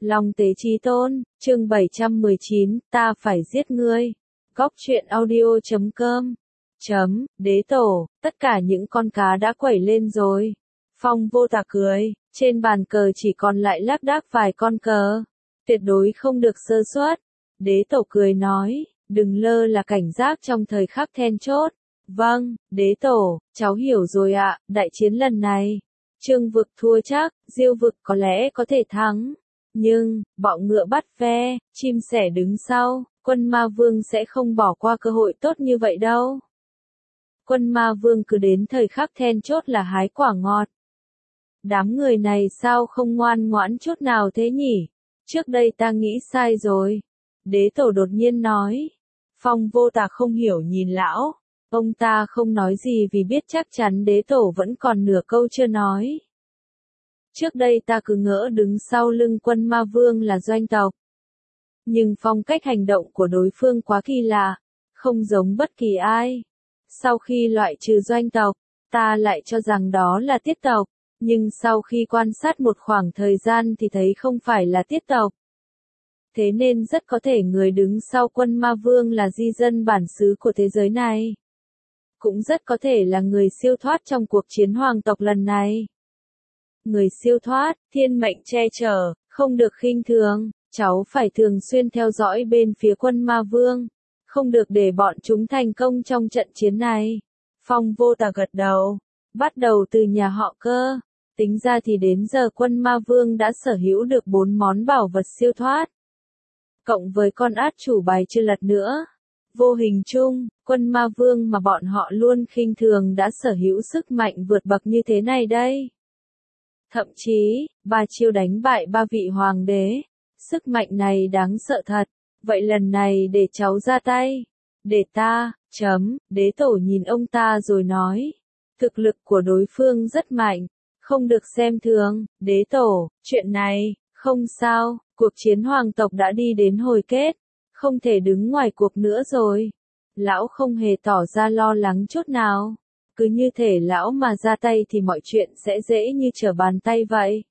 Long tế chí tôn, chương 719, ta phải giết ngươi. Góc truyện audio.com. Đế tổ, tất cả những con cá đã quẩy lên rồi. Phong Vô Tà cười, trên bàn cờ chỉ còn lại lác đác vài con cờ. Tuyệt đối không được sơ suất. Đế tổ cười nói, đừng lơ là cảnh giác trong thời khắc then chốt. Vâng, đế tổ, cháu hiểu rồi ạ, đại chiến lần này. Trương vực thua chắc, Diêu vực có lẽ có thể thắng. Nhưng, bọ ngựa bắt ve, chim sẻ đứng sau, quân ma vương sẽ không bỏ qua cơ hội tốt như vậy đâu. Quân ma vương cứ đến thời khắc then chốt là hái quả ngọt. Đám người này sao không ngoan ngoãn chút nào thế nhỉ? Trước đây ta nghĩ sai rồi. Đế tổ đột nhiên nói. Phong Vô Tà không hiểu nhìn lão. Ông ta không nói gì vì biết chắc chắn đế tổ vẫn còn nửa câu chưa nói. Trước đây ta cứ ngỡ đứng sau lưng quân ma vương là doanh tộc. Nhưng phong cách hành động của đối phương quá kỳ lạ, không giống bất kỳ ai. Sau khi loại trừ doanh tộc, ta lại cho rằng đó là tiết tộc, nhưng sau khi quan sát một khoảng thời gian thì thấy không phải là tiết tộc. Thế nên rất có thể người đứng sau quân ma vương là di dân bản xứ của thế giới này. Cũng rất có thể là người siêu thoát trong cuộc chiến hoàng tộc lần này. Người siêu thoát, thiên mệnh che chở, không được khinh thường, cháu phải thường xuyên theo dõi bên phía quân ma vương, không được để bọn chúng thành công trong trận chiến này. Phong Vô Tà gật đầu, bắt đầu từ nhà họ Cơ, tính ra thì đến giờ quân ma vương đã sở hữu được 4 món bảo vật siêu thoát. Cộng với con át chủ bài chưa lật nữa. Vô hình chung, quân ma vương mà bọn họ luôn khinh thường đã sở hữu sức mạnh vượt bậc như thế này đây. Thậm chí, 3 chiêu đánh bại 3 vị hoàng đế. Sức mạnh này đáng sợ thật. Vậy lần này để cháu ra tay. Để ta, đế tổ nhìn ông ta rồi nói. Thực lực của đối phương rất mạnh. Không được xem thường, đế tổ, chuyện này, không sao, cuộc chiến hoàng tộc đã đi đến hồi kết. Không thể đứng ngoài cuộc nữa rồi. Lão không hề tỏ ra lo lắng chút nào. Cứ như thể lão mà ra tay thì mọi chuyện sẽ dễ như trở bàn tay vậy.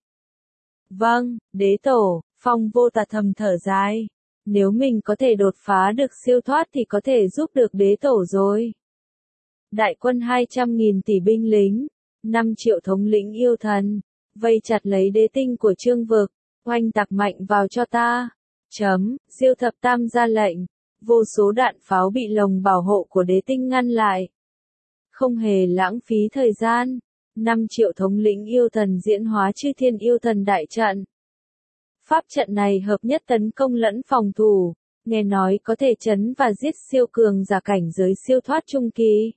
Vâng, đế tổ, Phong Vô Tà thầm thở dài. Nếu mình có thể đột phá được siêu thoát thì có thể giúp được đế tổ rồi. Đại quân 200.000 tỷ binh lính, 5 triệu thống lĩnh yêu thần, vây chặt lấy đế tinh của Trương vực, oanh tạc mạnh vào cho ta. Diêu Thập Tam ra lệnh, vô số đạn pháo bị lồng bảo hộ của đế tinh ngăn lại. Không hề lãng phí thời gian, 5 triệu thống lĩnh yêu thần diễn hóa chư thiên yêu thần đại trận. Pháp trận này hợp nhất tấn công lẫn phòng thủ, nghe nói có thể trấn và giết siêu cường giả cảnh giới siêu thoát trung kỳ.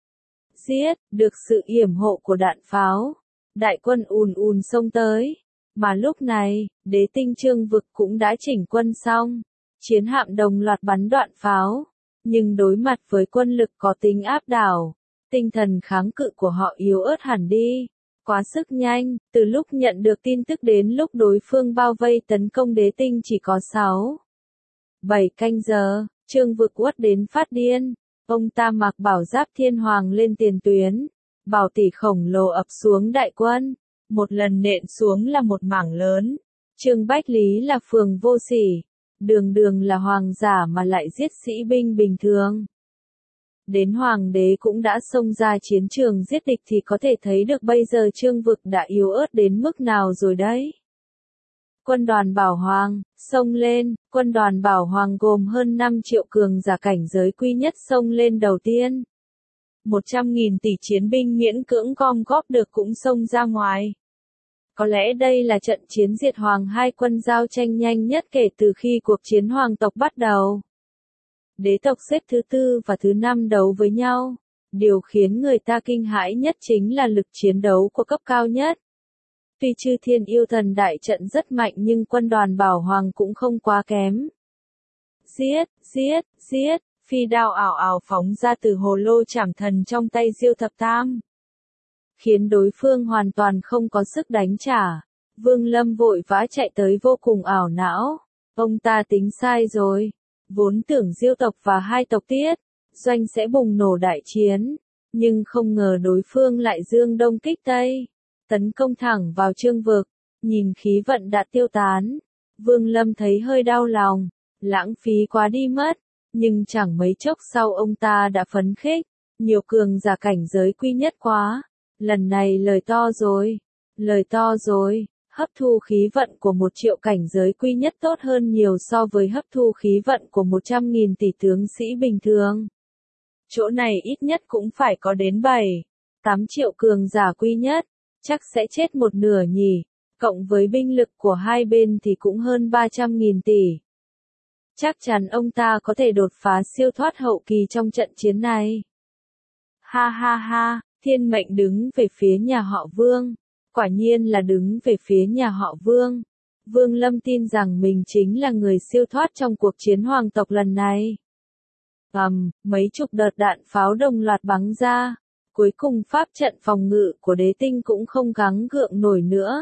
Giết, được sự yểm hộ của đạn pháo, đại quân ùn ùn xông tới. Mà lúc này, đế tinh Trương vực cũng đã chỉnh quân xong. Chiến hạm đồng loạt bắn đạn pháo. Nhưng đối mặt với quân lực có tính áp đảo, tinh thần kháng cự của họ yếu ớt hẳn đi. Quá sức nhanh, từ lúc nhận được tin tức đến lúc đối phương bao vây tấn công đế tinh chỉ có 7 canh giờ, Trương vực uất đến phát điên. Ông ta mặc bảo giáp thiên hoàng lên tiền tuyến. Bảo tỷ khổng lồ ập xuống đại quân. Một lần nện xuống là một mảng lớn. Trương Bách Lý là phường vô sỉ. Đường đường là hoàng giả mà lại giết sĩ binh bình thường. Đến hoàng đế cũng đã xông ra chiến trường giết địch thì có thể thấy được bây giờ Trương vực đã yếu ớt đến mức nào rồi đấy. Quân đoàn Bảo Hoàng, xông lên, quân đoàn Bảo Hoàng gồm hơn 5 triệu cường giả cảnh giới quý nhất xông lên đầu tiên. 100.000 tỷ chiến binh miễn cưỡng gom góp được cũng xông ra ngoài. Có lẽ đây là trận chiến diệt hoàng hai quân giao tranh nhanh nhất kể từ khi cuộc chiến hoàng tộc bắt đầu. Đế tộc xếp thứ 4 và thứ 5 đấu với nhau. Điều khiến người ta kinh hãi nhất chính là lực chiến đấu của cấp cao nhất. Tuy chư thiên yêu thần đại trận rất mạnh nhưng quân đoàn Bảo Hoàng cũng không quá kém. Giết, phi đao ảo ảo phóng ra từ hồ lô trảm thần trong tay Diêu Thập Tam. Khiến đối phương hoàn toàn không có sức đánh trả. Vương Lâm vội vã chạy tới vô cùng ảo não. Ông ta tính sai rồi. Vốn tưởng Diêu tộc và hai tộc Tiết, Doanh sẽ bùng nổ đại chiến. Nhưng không ngờ đối phương lại dương đông kích tây. Tấn công thẳng vào Trương vực. Nhìn khí vận đã tiêu tán. Vương Lâm thấy hơi đau lòng, lãng phí quá đi mất, nhưng chẳng mấy chốc sau ông ta đã phấn khích, nhiều cường giả cảnh giới quy nhất quá, lần này lời to rồi, hấp thu khí vận của 1.000.000 cảnh giới quy nhất tốt hơn nhiều so với hấp thu khí vận của 100.000 tỷ tướng sĩ bình thường. Chỗ này ít nhất cũng phải có đến 7-8 triệu cường giả quy nhất, chắc sẽ chết một nửa nhỉ, cộng với binh lực của hai bên thì cũng hơn 300.000 tỷ. Chắc chắn ông ta có thể đột phá siêu thoát hậu kỳ trong trận chiến này. Ha ha ha, thiên mệnh đứng về phía nhà họ Vương. Quả nhiên là đứng về phía nhà họ Vương. Vương Lâm tin rằng mình chính là người siêu thoát trong cuộc chiến hoàng tộc lần này. Mấy chục đợt đạn pháo đồng loạt bắn ra. Cuối cùng pháp trận phòng ngự của đế tinh cũng không gắng gượng nổi nữa.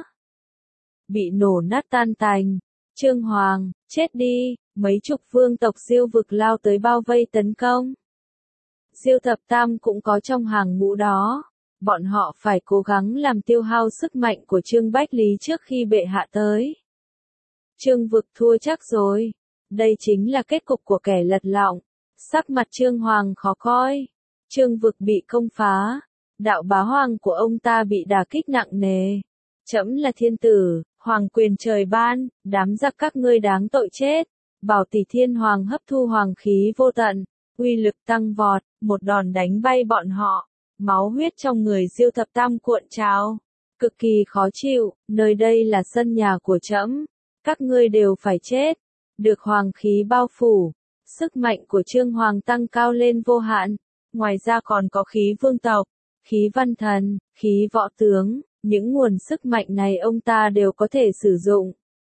Bị nổ nát tan tành. Trương Hoàng, chết đi, mấy chục vương tộc Diêu vực lao tới bao vây tấn công. Diêu Thập Tam cũng có trong hàng ngũ đó. Bọn họ phải cố gắng làm tiêu hao sức mạnh của Trương Bách Lý trước khi bệ hạ tới. Trương vực thua chắc rồi. Đây chính là kết cục của kẻ lật lọng. Sắc mặt Trương Hoàng khó coi. Trương vực bị công phá. Đạo bá hoàng của ông ta bị đả kích nặng nề. Trẫm là thiên tử, hoàng quyền trời ban, đám giặc các ngươi đáng tội chết. Bảo Tỷ Thiên Hoàng hấp thu hoàng khí vô tận, uy lực tăng vọt, một đòn đánh bay bọn họ. Máu huyết trong người Diêu Thập Tam cuộn trào, cực kỳ khó chịu, nơi đây là sân nhà của trẫm, các ngươi đều phải chết. Được hoàng khí bao phủ, sức mạnh của Trương Hoàng tăng cao lên vô hạn, ngoài ra còn có khí vương tộc, khí văn thần, khí võ tướng, những nguồn sức mạnh này ông ta đều có thể sử dụng.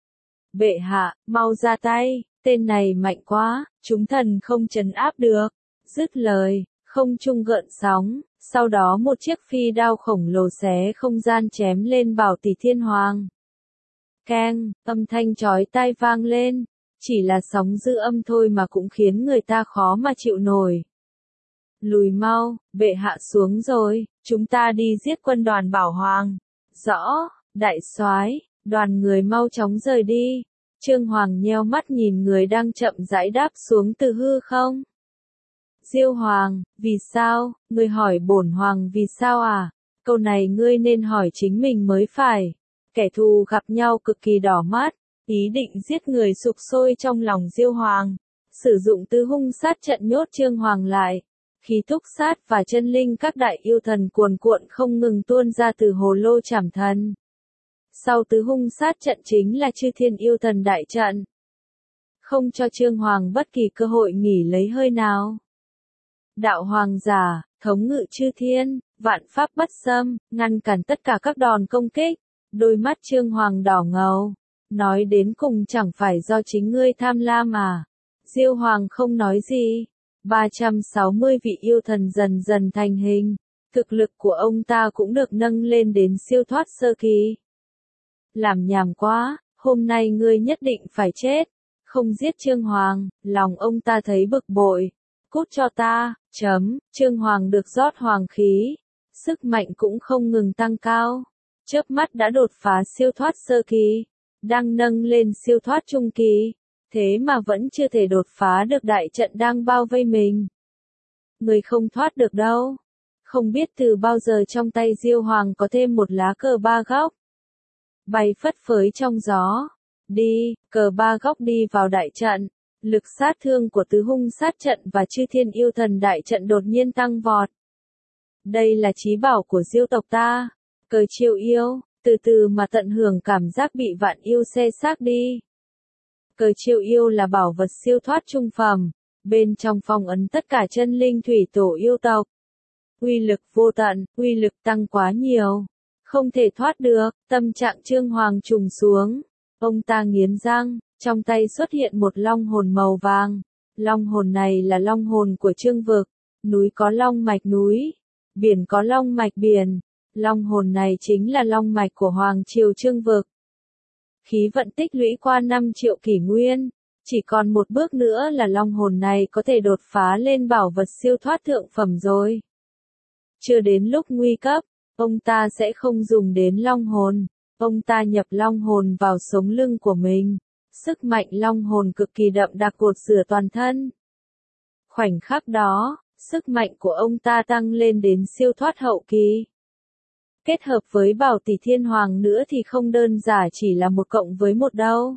Bệ hạ, mau ra tay, tên này mạnh quá, chúng thần không trấn áp được. Dứt lời, không trung gợn sóng. Sau đó một chiếc phi đao khổng lồ xé không gian chém lên Bảo Tỷ Thiên Hoàng. Keng, âm thanh chói tai vang lên, chỉ là sóng dư âm thôi mà cũng khiến người ta khó mà chịu nổi. Lùi mau, bệ hạ xuống rồi, chúng ta đi giết quân đoàn Bảo Hoàng. Rõ, đại soái, đoàn người mau chóng rời đi. Trương Hoàng nheo mắt nhìn người đang chậm rãi đáp xuống từ hư không. Diêu Hoàng, vì sao, ngươi hỏi bổn Hoàng vì sao à? Câu này ngươi nên hỏi chính mình mới phải. Kẻ thù gặp nhau cực kỳ đỏ mắt, ý định giết người sục sôi trong lòng Diêu Hoàng. Sử dụng tứ hung sát trận nhốt Trương Hoàng lại. Khí thúc sát và chân linh các đại yêu thần cuồn cuộn không ngừng tuôn ra từ hồ lô trảm thần. Sau tứ hung sát trận chính là chư thiên yêu thần đại trận. Không cho Trương Hoàng bất kỳ cơ hội nghỉ lấy hơi nào. Đạo hoàng giả, thống ngự chư thiên, vạn pháp bất xâm, ngăn cản tất cả các đòn công kích. Đôi mắt Trương Hoàng đỏ ngầu. Nói đến cùng chẳng phải do chính ngươi tham lam à. Diêu Hoàng không nói gì. 360 vị yêu thần dần dần thành hình. Thực lực của ông ta cũng được nâng lên đến siêu thoát sơ kỳ. Làm nhảm quá, hôm nay ngươi nhất định phải chết. Không giết Trương Hoàng, lòng ông ta thấy bực bội. Cút cho ta, Trương Hoàng được rót hoàng khí. Sức mạnh cũng không ngừng tăng cao. Chớp mắt đã đột phá siêu thoát sơ kỳ. Đang nâng lên siêu thoát trung kỳ. Thế mà vẫn chưa thể đột phá được đại trận đang bao vây mình. Người không thoát được đâu. Không biết từ bao giờ trong tay Diêu Hoàng có thêm một lá cờ ba góc. Bay phất phới trong gió. Đi, cờ ba góc đi vào đại trận. Lực sát thương của tứ hung sát trận và chư thiên yêu thần đại trận đột nhiên tăng vọt. Đây là chí bảo của Diêu tộc ta. Cờ chiêu yêu, từ từ mà tận hưởng cảm giác bị vạn yêu xé xác đi. Cờ chiêu yêu là bảo vật siêu thoát trung phẩm. Bên trong phong ấn tất cả chân linh thủy tổ yêu tộc. Uy lực vô tận, uy lực tăng quá nhiều. Không thể thoát được, tâm trạng Trương Hoàng trùng xuống. Ông ta nghiến răng, trong tay xuất hiện một long hồn màu vàng. Long hồn này là long hồn của Trương vực. Núi có long mạch núi, biển có long mạch biển. Long hồn này chính là long mạch của Hoàng triều Trương vực. Khí vận tích lũy qua 5 triệu kỷ nguyên. Chỉ còn một bước nữa là long hồn này có thể đột phá lên bảo vật siêu thoát thượng phẩm rồi. Chưa đến lúc nguy cấp, ông ta sẽ không dùng đến long hồn. Ông ta nhập long hồn vào sống lưng của mình. sức mạnh long hồn cực kỳ đậm đặc cột rửa toàn thân. Khoảnh khắc đó, sức mạnh của ông ta tăng lên đến siêu thoát hậu kỳ. Kết hợp với Bảo Tỷ Thiên Hoàng nữa thì không đơn giản chỉ là 1+1 đâu.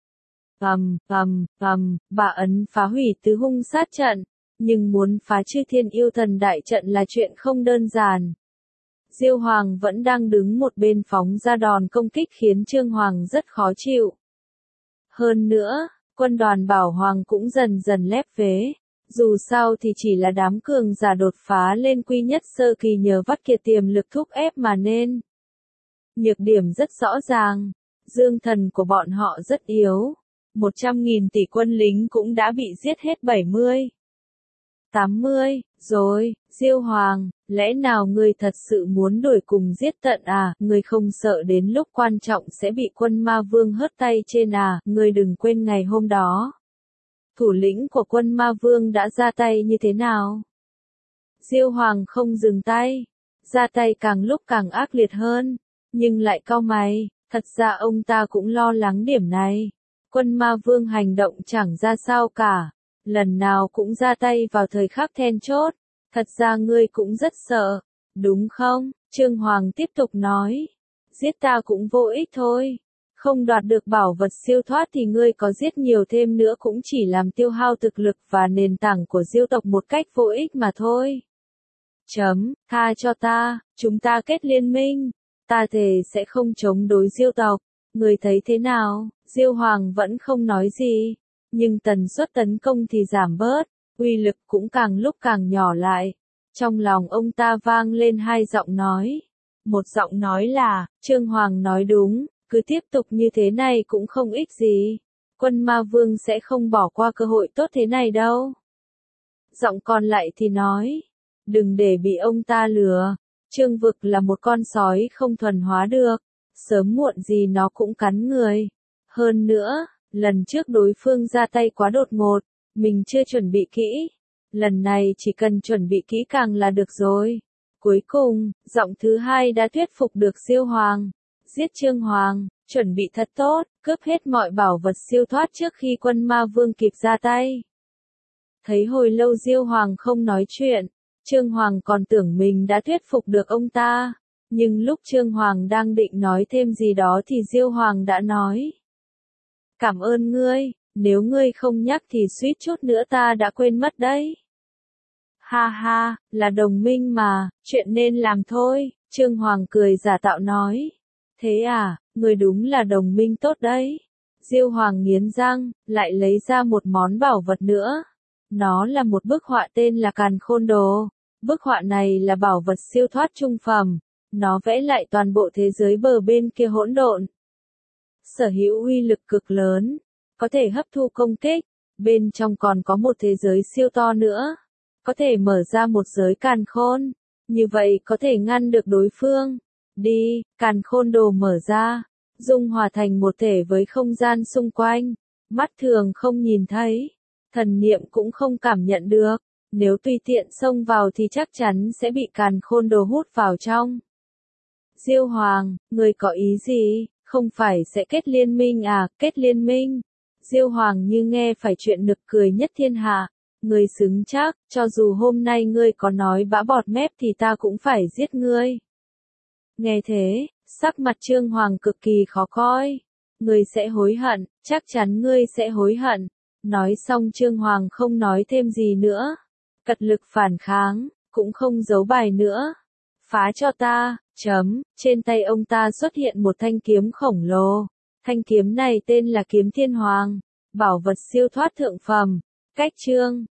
Bà ấn phá hủy tứ hung sát trận, nhưng muốn phá chư thiên yêu thần đại trận là chuyện không đơn giản. Diêu Hoàng vẫn đang đứng một bên phóng ra đòn công kích khiến Trương Hoàng rất khó chịu. Hơn nữa, quân đoàn Bảo Hoàng cũng dần dần lép vế. Dù sao thì chỉ là đám cường giả đột phá lên quy nhất sơ kỳ nhờ vắt kiệt tiềm lực thúc ép mà nên. Nhược điểm rất rõ ràng, dương thần của bọn họ rất yếu. 100.000 tỷ quân lính cũng đã bị giết hết 70. 80, rồi, Diêu Hoàng, lẽ nào ngươi thật sự muốn đuổi cùng giết tận à, ngươi không sợ đến lúc quan trọng sẽ bị quân ma vương hớt tay trên à, ngươi đừng quên ngày hôm đó. Thủ lĩnh của quân ma vương đã ra tay như thế nào? Diêu Hoàng không dừng tay, ra tay càng lúc càng ác liệt hơn, nhưng lại cau mày, thật ra ông ta cũng lo lắng điểm này. Quân ma vương hành động chẳng ra sao cả, lần nào cũng ra tay vào thời khắc then chốt, thật ra ngươi cũng rất sợ, đúng không? Trương Hoàng tiếp tục nói, giết ta cũng vô ích thôi. Không đoạt được bảo vật siêu thoát thì ngươi có giết nhiều thêm nữa cũng chỉ làm tiêu hao thực lực và nền tảng của Diêu tộc một cách vô ích mà thôi. Tha cho ta, chúng ta kết liên minh, ta thề sẽ không chống đối Diêu tộc, ngươi thấy thế nào? Diêu Hoàng vẫn không nói gì, nhưng tần suất tấn công thì giảm bớt, uy lực cũng càng lúc càng nhỏ lại. Trong lòng ông ta vang lên hai giọng nói. Một giọng nói là, Trương Hoàng nói đúng. Cứ tiếp tục như thế này cũng không ích gì. Quân ma vương sẽ không bỏ qua cơ hội tốt thế này đâu. Giọng còn lại thì nói. Đừng để bị ông ta lừa. Trương Vực là một con sói không thuần hóa được. Sớm muộn gì nó cũng cắn người. Hơn nữa, lần trước đối phương ra tay quá đột ngột. Mình chưa chuẩn bị kỹ. Lần này chỉ cần chuẩn bị kỹ càng là được rồi. Cuối cùng, giọng thứ hai đã thuyết phục được Diêu Hoàng. Giết Trương Hoàng, chuẩn bị thật tốt, cướp hết mọi bảo vật siêu thoát trước khi quân ma vương kịp ra tay. Thấy hồi lâu Diêu Hoàng không nói chuyện, Trương Hoàng còn tưởng mình đã thuyết phục được ông ta. Nhưng lúc Trương Hoàng đang định nói thêm gì đó thì Diêu Hoàng đã nói. Cảm ơn ngươi, nếu ngươi không nhắc thì suýt chút nữa ta đã quên mất đấy. Ha ha, là đồng minh mà, chuyện nên làm thôi, Trương Hoàng cười giả tạo nói. Thế à, người đúng là đồng minh tốt đấy. Diêu Hoàng nghiến răng, lại lấy ra một món bảo vật nữa. Nó là một bức họa tên là Càn Khôn Đồ. Bức họa này là bảo vật siêu thoát trung phẩm. Nó vẽ lại toàn bộ thế giới bờ bên kia hỗn độn. Sở hữu uy lực cực lớn, có thể hấp thu công kích. Bên trong còn có một thế giới siêu to nữa. Có thể mở ra một giới càn khôn. Như vậy có thể ngăn được đối phương. Đi, Càn Khôn Đồ mở ra, dung hòa thành một thể với không gian xung quanh, mắt thường không nhìn thấy, thần niệm cũng không cảm nhận được, nếu tùy tiện xông vào thì chắc chắn sẽ bị Càn Khôn Đồ hút vào trong. Diêu Hoàng, người có ý gì, không phải sẽ kết liên minh à, kết liên minh? Diêu Hoàng như nghe phải chuyện nực cười nhất thiên hạ, người xứng chắc, cho dù hôm nay ngươi có nói bã bọt mép thì ta cũng phải giết ngươi. Nghe thế, sắc mặt Trương Hoàng cực kỳ khó coi. Ngươi sẽ hối hận, chắc chắn ngươi sẽ hối hận. Nói xong Trương Hoàng không nói thêm gì nữa. Cật lực phản kháng, cũng không giấu bài nữa. Phá cho ta, trên tay ông ta xuất hiện một thanh kiếm khổng lồ. Thanh kiếm này tên là Kiếm Thiên Hoàng, bảo vật siêu thoát thượng phẩm. Cách chương